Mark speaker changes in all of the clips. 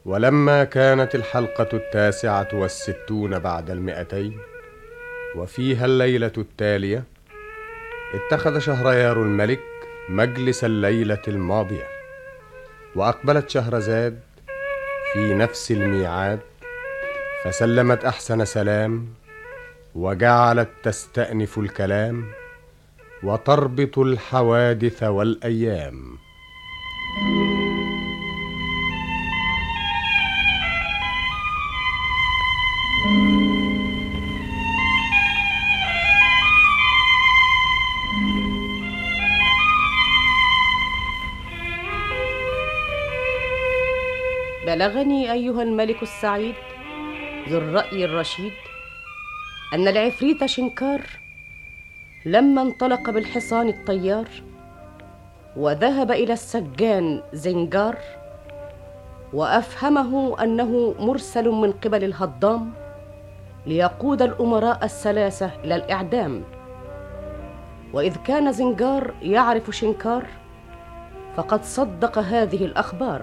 Speaker 1: ولما كانت الحلقة 69 بعد 200 وفيها الليلة التالية، اتخذ شهريار الملك مجلس الليلة الماضية، وأقبلت شهرزاد في نفس الميعاد، فسلمت أحسن سلام، وجعلت تستأنف الكلام وتربط الحوادث والأيام.
Speaker 2: بلغني أيها الملك السعيد ذو الرأي الرشيد أن العفريت شنكار لما انطلق بالحصان الطيار وذهب إلى السجان زنجار وأفهمه أنه مرسل من قبل الهضام ليقود الأمراء الثلاثة إلى الإعدام. وإذ كان زنجار يعرف شنكار فقد صدق هذه الأخبار،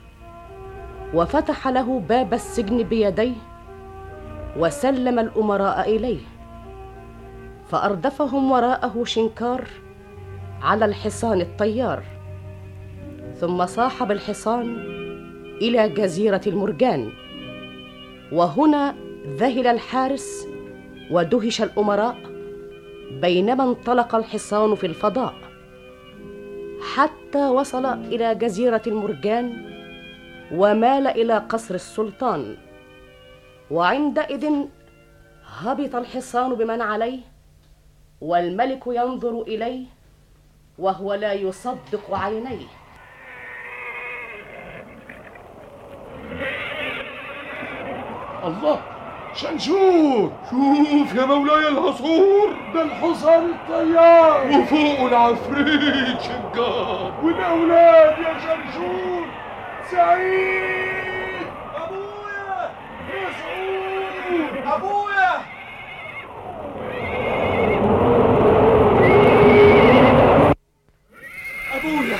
Speaker 2: وفتح له باب السجن بيديه وسلم الأمراء إليه، فأردفهم وراءه شنكار على الحصان الطيار، ثم صاحب الحصان إلى جزيرة المرجان. وهنا ذهل الحارس ودهش الأمراء بينما انطلق الحصان في الفضاء، حتى وصل إلى جزيرة المرجان ومال إلى قصر السلطان. وعندئذ هبط الحصان بمن عليه، والملك ينظر إليه وهو لا يصدق عينيه.
Speaker 3: الله، شنشور! شوف يا مولاي العصور، ده الحصان الطيار وفوقه العفريت شنكار والأولاد يا شنشور. سعيد!
Speaker 4: أبويا!
Speaker 3: مسعود!
Speaker 4: أبويا!
Speaker 3: أبويا!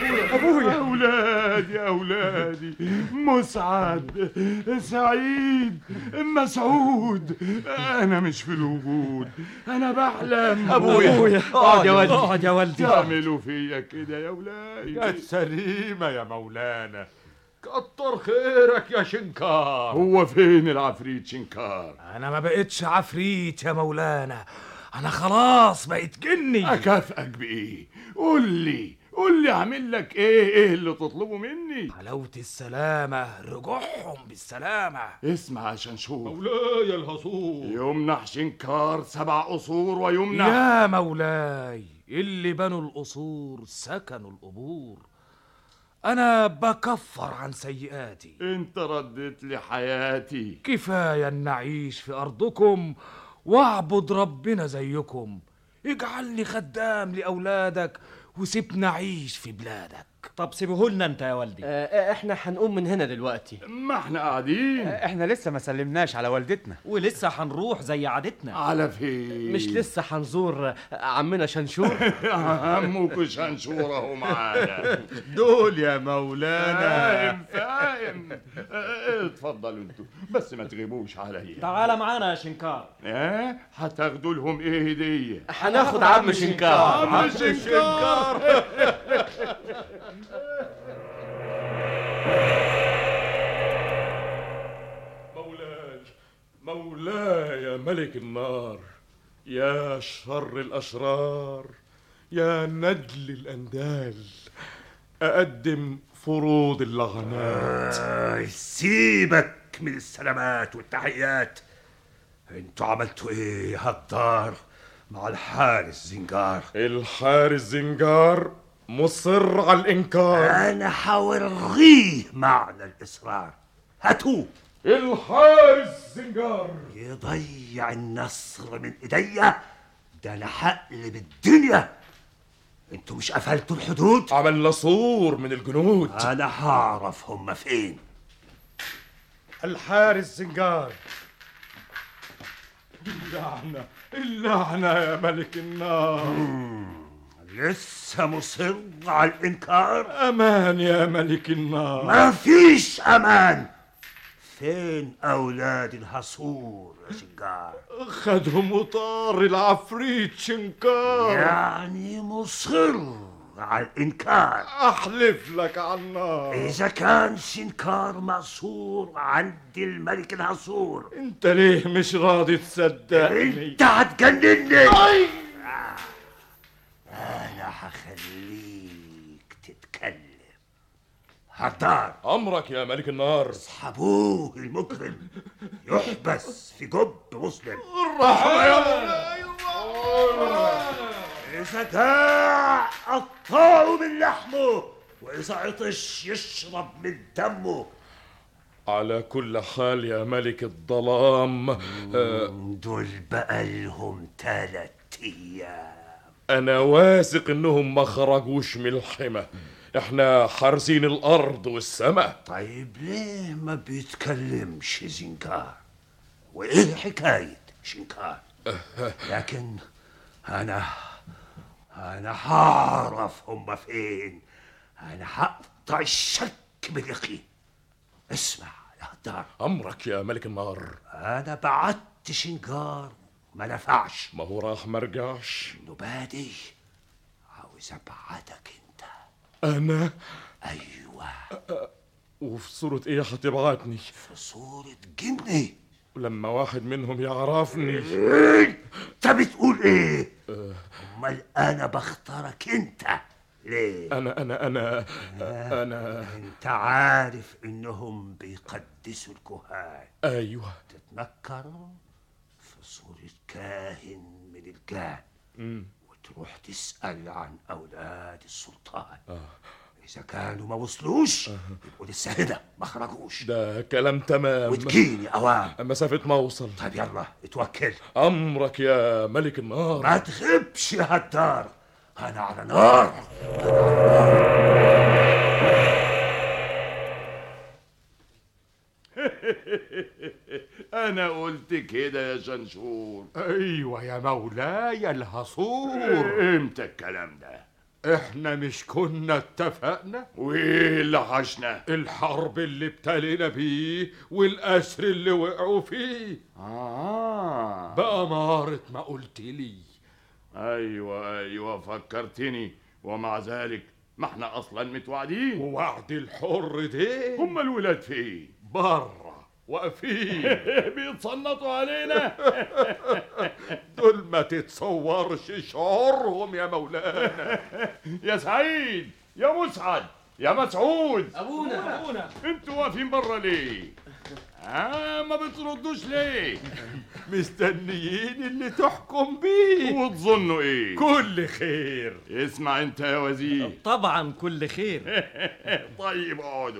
Speaker 3: أولادي مسعد، سعيد، مسعود. أنا مش في الوجود، أنا بحلم.
Speaker 4: أبويا اقعد يا ولدي، اقعد يا ولدي.
Speaker 3: تعملوا فيا كده يا ولاي؟
Speaker 5: كانت سليمة يا مولانا، كتر خيرك يا شنكار.
Speaker 3: هو فين العفريت شنكار؟
Speaker 4: أنا ما بقتش عفريت يا مولانا، أنا خلاص بقيت جني.
Speaker 3: أكافئك بإيه؟ قول لي أعمل لك إيه اللي تطلبه مني؟
Speaker 4: حلاوة السلامة، رجوعهم بالسلامة.
Speaker 3: اسمع يا شنشور،
Speaker 5: مولاي الهصور،
Speaker 3: يمنح شنكار 7 قصور ويمنح.
Speaker 4: يا مولاي، اللي بنوا القصور سكنوا القبور، أنا بكفر عن سيئاتي.
Speaker 3: انت رديت لي حياتي.
Speaker 4: كفاية أن أعيش في أرضكم واعبد ربنا زيكم، اجعلني خدام لأولادك وسيبنا أعيش في بلادك.
Speaker 6: طب سيبهولنا انت يا والدي.
Speaker 7: احنا هنقوم من هنا دلوقتي.
Speaker 3: ما احنا قاعدين.
Speaker 6: احنا لسه ما سلمناش على والدتنا، ولسه هنروح زي عادتنا.
Speaker 3: على فين؟
Speaker 7: مش لسه هنزور عمنا شنشور؟
Speaker 3: عمك شنشور اهو معانا.
Speaker 5: دول يا مولانا.
Speaker 3: فاهم. اتفضلوا انتوا، بس ما تغيبوش عليا.
Speaker 6: تعال معانا يا شنكار.
Speaker 3: هتاخدوا لهم ايه هديه؟
Speaker 7: هناخد عم شنكار.
Speaker 3: عم شنكار.
Speaker 5: مولاي يا ملك النار، يا شر الأشرار، يا ندل الأندال، أقدم فروض اللغنات.
Speaker 8: سيبك من السلامات والتحيات. انتوا عملتوا ايه يا هالدار مع الحارس زنجار؟
Speaker 5: الحارس زنجار مصر على الإنكار.
Speaker 8: انا حورغيه معنى الإصرار. هاتوه.
Speaker 5: الحارس زنجار
Speaker 8: يضيع النصر من ايديا، ده انا هقلب الدنيا. انتوا مش قفلتوا الحدود؟
Speaker 5: عملنا صور من الجنود.
Speaker 8: انا هعرف هم فين.
Speaker 5: الحارس زنجار. اللعنة يا ملك النار.
Speaker 8: لسه مصر على الإنكار؟
Speaker 5: أمان يا ملك النار.
Speaker 8: ما فيش أمان. فين أولاد الحصور يا شنكار؟
Speaker 5: خدهم وطار العفريت شنكار.
Speaker 8: يعني مصر على الإنكار؟
Speaker 5: أحلف لك على النار.
Speaker 8: إذا كان شنكار مأسور عند الملك الحصور،
Speaker 5: انت ليه مش راضي تصدقني؟
Speaker 8: انت هتجنني. انا هخليك تتكلم. هدار،
Speaker 5: أمرك يا ملك النار.
Speaker 8: اسحبوه المجرم، يحبس في جب مسلم.
Speaker 5: الرحمة يا مولاي.
Speaker 8: إذا جاع قطعوا من لحمه، وإذا عطش يشرب من دمه.
Speaker 5: على كل حال يا ملك الظلام،
Speaker 8: دول بقى لهم 3 أيام.
Speaker 5: أنا واثق إنهم ما خرجوش من الحمى. إحنا حارسين الأرض والسماء.
Speaker 8: طيب ليه ما بيتكلمش زنكار؟ وإيه حكاية شنكار؟ لكن أنا هعرف هم فين. أنا هقطع الشك باليقين. اسمع يا هدار،
Speaker 5: أمرك يا ملك النار.
Speaker 8: أنا بعت شنكار ما نفعش.
Speaker 5: ما هو راح ما رجعش.
Speaker 8: نبادي عاوز أبعتك أنت.
Speaker 5: أنا؟
Speaker 8: أيوة.
Speaker 5: وفي صورة إيه هتبعتني؟
Speaker 8: في صورة جني.
Speaker 5: ولما واحد منهم يعرفني.
Speaker 8: أنت بتقول إيه؟ أمال أنا بختارك أنت ليه؟
Speaker 5: أنا
Speaker 8: أنت عارف إنهم بيقدسوا الكهان.
Speaker 5: أيوة.
Speaker 8: تتنكروا في صورة كاهن من الجان، وتروح تسأل عن أولاد السلطان. إذا كانوا ما وصلوش يبقوا لسه هنا ما خرجوش.
Speaker 5: ده كلام تمام.
Speaker 8: وتجيني أوام
Speaker 5: مسافة ما أوصل.
Speaker 8: طيب يلا اتوكل.
Speaker 5: أمرك يا ملك النار.
Speaker 8: ما تغيبش يا هدار. أنا على نار.
Speaker 3: أنا قلت كده يا شنشور.
Speaker 5: أيوة يا مولاي الحصور.
Speaker 3: إمتى الكلام ده؟
Speaker 5: إحنا مش كنا اتفقنا؟
Speaker 3: وإيه اللي حشنا؟
Speaker 5: الحرب اللي ابتلينا بيه والأسر اللي وقعوا فيه. بأمارة ما قلت لي.
Speaker 3: أيوة فكرتني. ومع ذلك ما احنا أصلا متوعدين.
Speaker 5: ووعد الحر ده
Speaker 3: هم الولاد فين؟
Speaker 5: برا واقفين
Speaker 3: بيتصنطوا علينا.
Speaker 5: دول ما تتصورش شعورهم يا مولانا.
Speaker 3: يا سعيد، يا مسعد، يا مسعود،
Speaker 7: أبونا
Speaker 3: انتوا واقفين بره ليه؟ ما بتردوش ليه؟
Speaker 5: مستنيين اللي تحكم بيه.
Speaker 3: وتظنوا ايه؟
Speaker 5: كل خير.
Speaker 3: اسمع انت يا وزير.
Speaker 7: طبعا كل خير.
Speaker 3: طيب اقعدوا.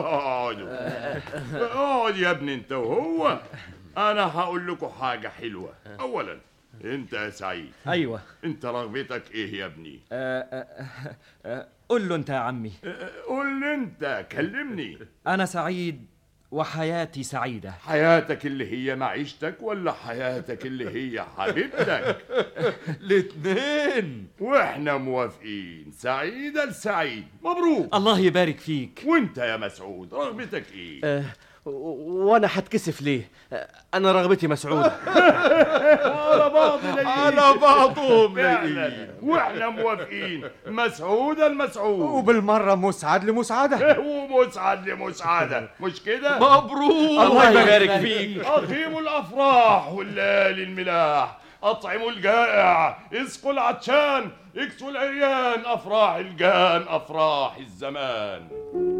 Speaker 3: اقعد يا ابني انت وهو. انا هقول لكم حاجة حلوة. اولا انت يا سعيد.
Speaker 7: أيوة.
Speaker 3: انت رغبتك ايه يا ابني؟
Speaker 7: قول له أنت يا عمي.
Speaker 3: قول لي انت، كلمني.
Speaker 7: أنا سعيد وحياتي سعيدة.
Speaker 3: حياتك اللي هي معيشتك ولا حياتك اللي هي حبيبتك؟
Speaker 5: الاتنين.
Speaker 3: واحنا موافقين. سعيدة لسعيد. مبروك.
Speaker 7: الله يبارك فيك.
Speaker 3: وانت يا مسعود رغبتك ايه؟
Speaker 7: وانا هتكسف ليه؟ انا رغبتي مسعودة.
Speaker 3: على بعضهم فعلا. واحنا موافقين. مسعودة المسعود.
Speaker 6: وبالمرة مسعد لمسعدة.
Speaker 3: ومسعد لمسعدة. مش كده؟
Speaker 5: مبروك.
Speaker 7: الله يبارك فيك.
Speaker 3: أقيموا الأفراح والليالي الملاح. أطعموا الجائع، اسقوا العطشان، اكسوا العريان. أفراح الجان، أفراح الزمان.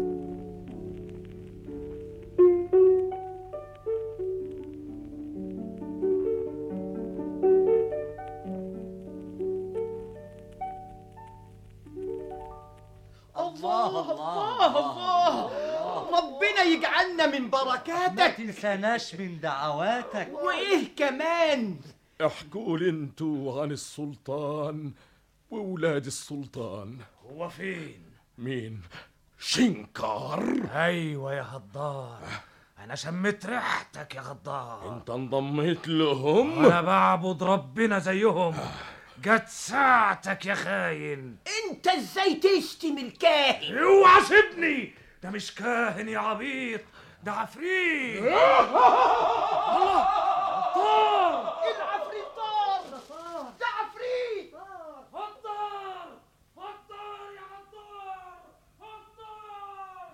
Speaker 9: الله ربنا يجعلنا من
Speaker 8: ما
Speaker 9: بركاتك.
Speaker 8: تنساناش من دعواتك.
Speaker 9: وايه كمان؟
Speaker 5: احكوا لي انتوا عن السلطان وولاد السلطان.
Speaker 4: هو فين؟
Speaker 5: مين؟ شنكار.
Speaker 4: ايوه يا غدار، انا شميت ريحتك يا غدار.
Speaker 5: انت انضميت لهم؟
Speaker 4: انا بعبد ربنا زيهم. جت ساعتك يا خاين.
Speaker 9: انت ازاي تشتم الكاهن؟
Speaker 4: اوعى سيبني، ده مش كاهن يا عبيط، ده عفريت. الله، طار
Speaker 9: العفريت طار، ده عفريت.
Speaker 4: فطر فطر يا عطار، فطر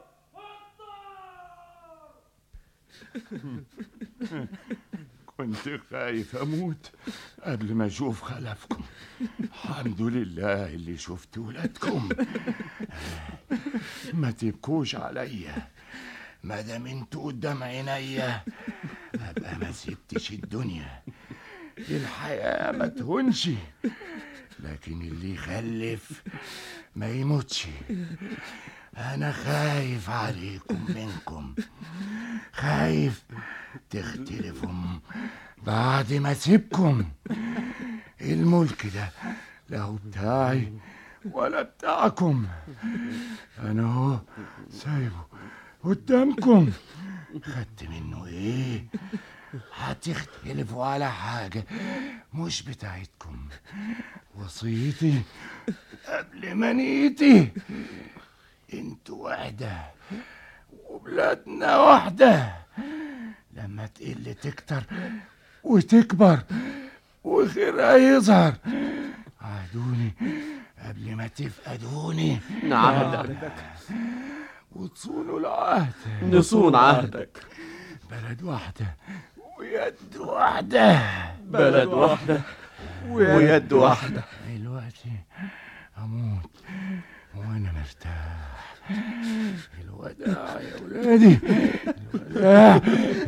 Speaker 4: فطر.
Speaker 3: كنت خايف اموت قبل ما اشوف خلفكم. الحمد لله اللي شفت ولادكم. ما تبكوش عليا، ما دام انتوا قدام عينيا ابقى ما سبتش الدنيا. الحياة ما تهونش، لكن اللي يخلف ما يموتش. انا خايف عليكم منكم، خايف تختلفوا بعد ما اسيبكم. الملك ده لا هو بتاعي ولا بتاعكم، انا هو سايبه قدامكم. خدت منه ايه؟ هتختلفوا على حاجة مش بتاعتكم. وصيتي قبل ما نيتي، انتوا وحدة وبلادنا وحدة. لما تقل تكتر وتكبر وخيرها يظهر. عهدوني قبل ما تفقدوني.
Speaker 7: نعهدك
Speaker 3: وتصونوا العهد.
Speaker 7: نصون عهدك.
Speaker 3: بلد واحدة ويد واحدة.
Speaker 7: بلد واحدة ويد واحدة.
Speaker 3: دلوقتي أموت وأنا مرتاح. الوداع يا ولادي، الوداع.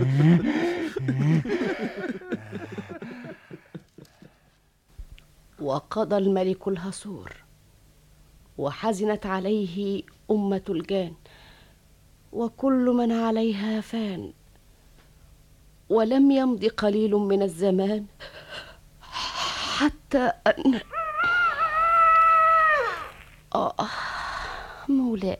Speaker 2: وقضى الملك الهصور، وحزنت عليه أمة الجان، وكل من عليها فان. ولم يمض قليل من الزمان حتى أن مولاي.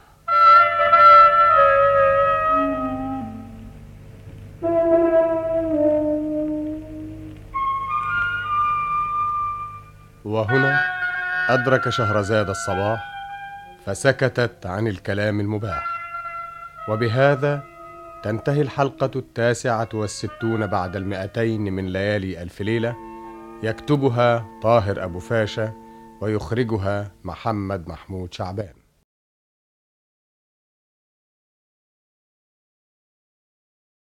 Speaker 1: وهنا أدرك شهرزاد الصباح، فسكتت عن الكلام المباح. وبهذا تنتهي الحلقة 69 بعد 200 من ليالي ألف ليلة. يكتبها طاهر أبو فاشا، ويخرجها محمد محمود شعبان.